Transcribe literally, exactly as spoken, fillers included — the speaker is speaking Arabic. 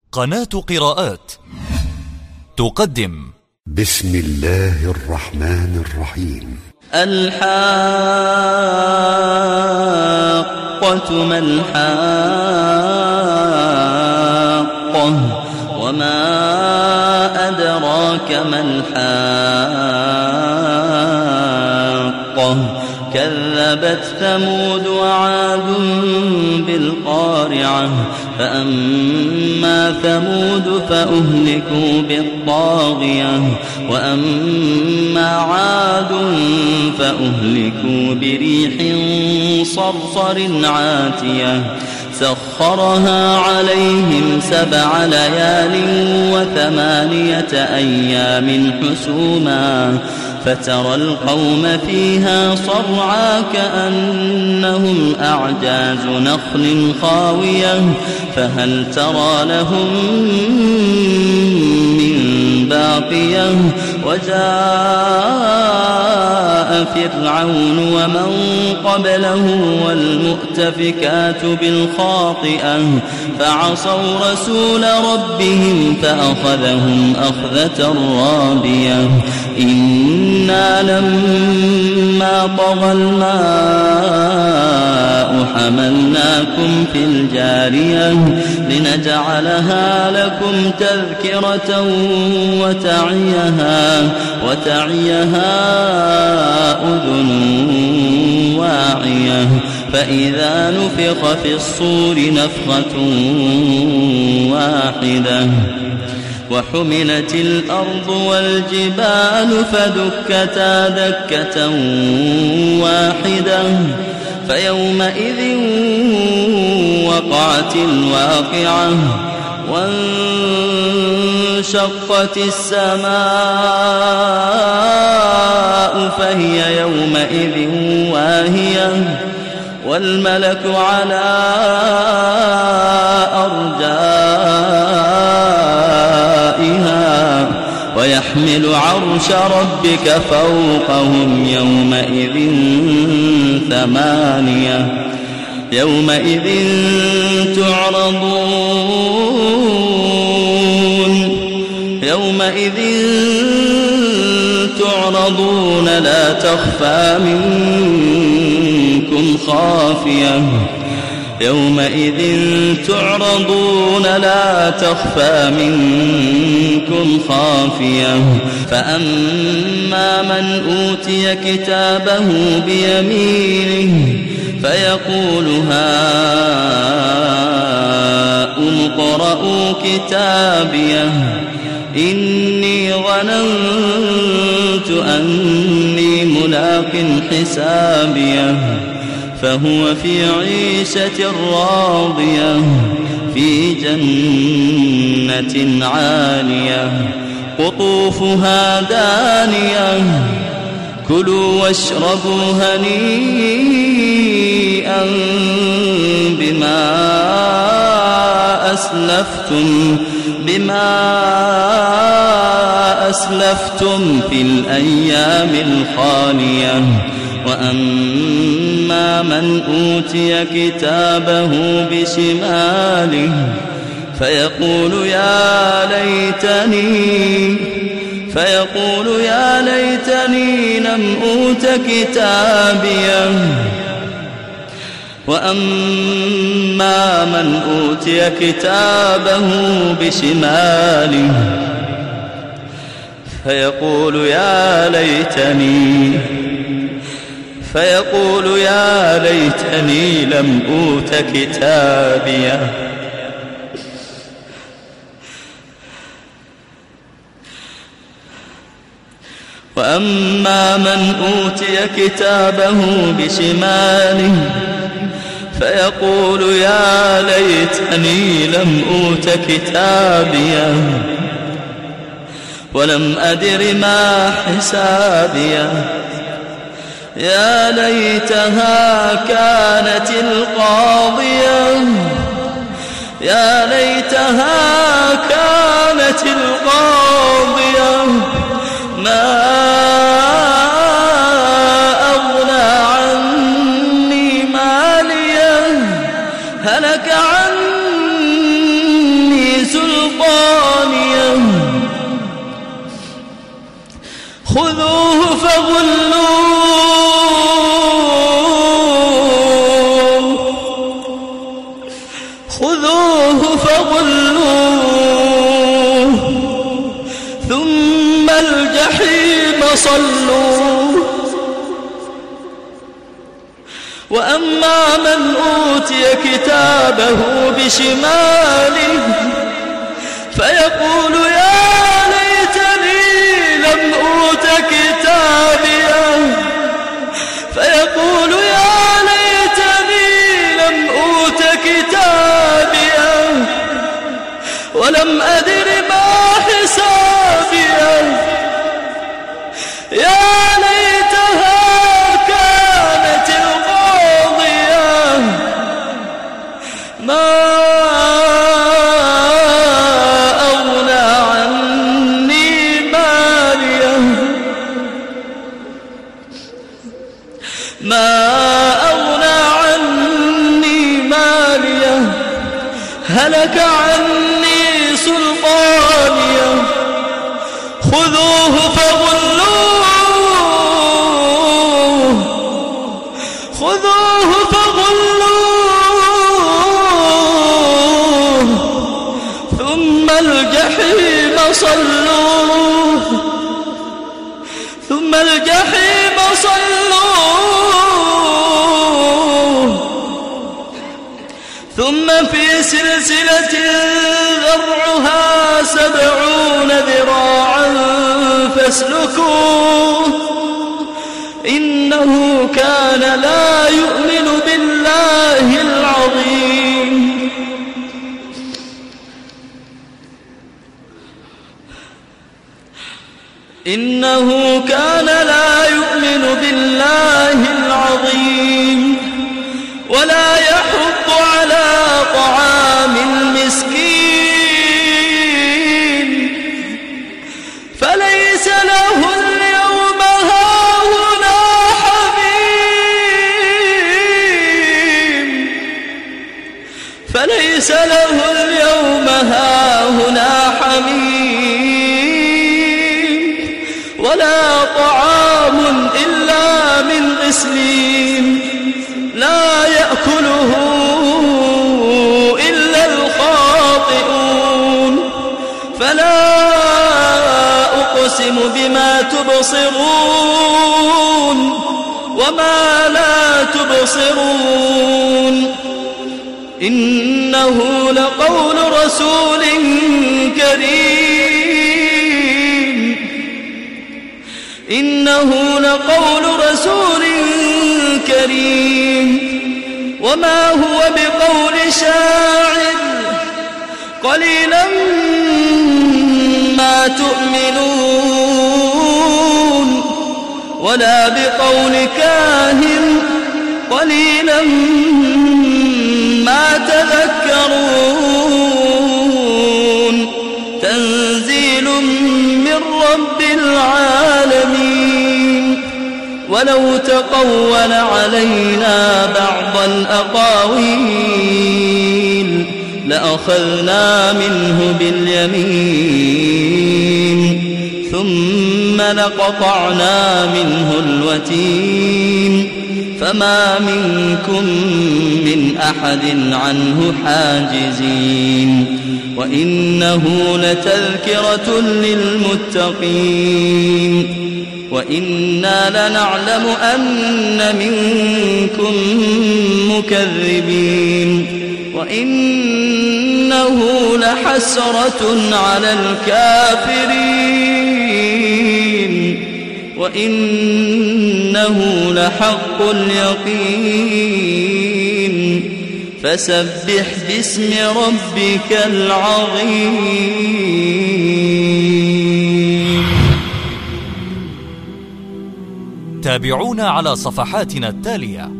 قناة قراءات تقدم بسم الله الرحمن الرحيم. الحاقة ما الحاقة وما أدراك ما الحاقة كذبت ثمود وعاد بالقارعة فأما ثمود فأهلكوا بالطاغية وأما عاد فأهلكوا بريح صرصر عاتية سخرها عليهم سبع ليال وثمانية أيام حسوما فترى القوم فيها صرعى كأنهم أعجاز نخل خاوية فهل ترى لهم من باقية وجاء فرعون ومن قبله والمؤتفكات بالخاطئة فعصوا رسول ربهم فأخذهم أخذة رابية إنا لما طغى الماء حملناكم في الجارية لنجعلها لكم تذكرة وتعيها وتعيها أذن واعية فإذا نفخ في الصور نفخة واحدة وحملت الأرض والجبال فدكتا دكة واحدة فيومئذ وقعت الواقعة وانشقت السماء فهي يومئذ واهية والملك على أرجائها ويحمل عرش ربك فوقهم يومئذ ثمانية يومئذ تعرضون يومئذ تعرضون لا تخفى منكم خافية يومئذ تعرضون لا تخفى منكم خافية فأما من أوتي كتابه بيمينه فيقول هاؤم اقرءوا كتابيه إني ظننت أني ملاق حسابيه فهو في عيشة راضية في جنة عالية قطوفها دانية كلوا واشربوا هنيئا بما أسلفتم بما أسلفتم في الأيام الخالية وأما من أوتي كتابه بشماله فيقول يا ليتني فيقول يا ليتني لم أوت كتابيه وأما من أوتي كتابه بشماله فيقول يا ليتني فيقول يا ليتني لم أوت كتابيه وأما من أوتي كتابه بشماله فيقول يا ليتني لم أوت كتابيه ولم أدر ما حسابيه يا ليتها كانت القاضية يا ليتها كانت القاضية ما أغنى عني ماليه هلك عني سلطانيه صلوا. وأما من أوتي كتابه بشماله فيقول يا ليتني لم أوت كتابيه فيقول يا ليتني لم أوت كتابيه ولم أدر ما حسابيه يا ليتها كانت القاضية ما أغنى عني ماليه ما أغنى عني ماليه هلك عني سلطانيه خذوه فغلوه خذوه فغلوه ثم الجحيم صلوه ثم الجحيم صلوه ثم في سلسلة ذرعها سبعون ذراعا فاسلكوه إنه كان لا يؤمن بالله العظيم إنه كان لا يؤمن بالله العظيم ولا يحض على طعام المسكين فليس له اليوم هاهنا حميم فليس له اليوم هاهنا حميم ولا طعام إلا من غسلين لا يأكله إلا الخاطئون فلا أقسم بما تبصرون وما لا تبصرون إنه لقول رسول كريم إنه لقول رسول كريم وما هو بقول شاعر قليلا ما تؤمنون ولا بقول كاهن قليلا ما تذكرون تنزيل من رب العالمين ولو تقول علينا بعض الأقاويل لأخذنا منه باليمين ثم لقطعنا منه الوتين فما منكم من أحد عنه حاجزين وإنه لتذكرة للمتقين وإنا لنعلم أن منكم مكذبين وإنه لحسرة على الكافرين وإنه لحق اليقين فسبح باسم ربك العظيم. تابعونا على صفحاتنا التالية.